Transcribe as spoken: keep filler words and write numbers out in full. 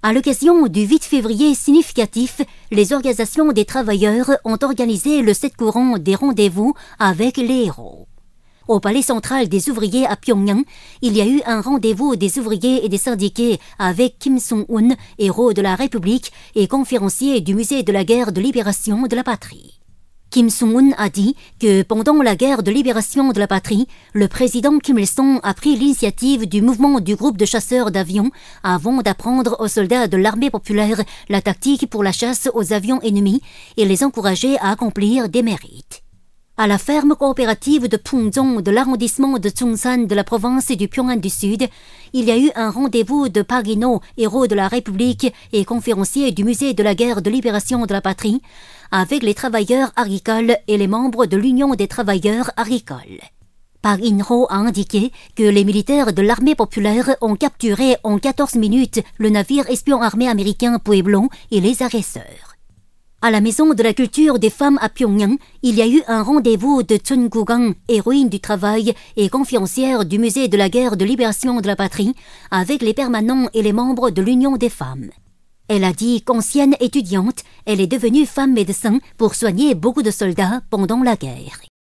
À l'occasion du huit février significatif, les organisations des travailleurs ont organisé le sept courant des rendez-vous avec les héros. Au palais central des ouvriers à Pyongyang, il y a eu un rendez-vous des ouvriers et des syndiqués avec Kim Song-un, héros de la République et conférencier du musée de la guerre de libération de la patrie. Kim Song-un a dit que pendant la guerre de libération de la patrie, le président Kim Il-sung a pris l'initiative du mouvement du groupe de chasseurs d'avions avant d'apprendre aux soldats de l'armée populaire la tactique pour la chasse aux avions ennemis et les encourager à accomplir des mérites. À la ferme coopérative de Pungzong de l'arrondissement de Chungsan de la province du Pyongan du Sud, il y a eu un rendez-vous de Park In-ho, héros de la République et conférencier du musée de la guerre de libération de la patrie, avec les travailleurs agricoles et les membres de l'Union des travailleurs agricoles. Park In-ho a indiqué que les militaires de l'armée populaire ont capturé en quatorze minutes le navire espion armé américain Pueblo et les agresseurs. À la Maison de la culture des femmes à Pyongyang, il y a eu un rendez-vous de Chun Gu-gang, héroïne du travail et conférencière du musée de la guerre de libération de la patrie, avec les permanents et les membres de l'Union des femmes. Elle a dit qu'ancienne étudiante, elle est devenue femme médecin pour soigner beaucoup de soldats pendant la guerre.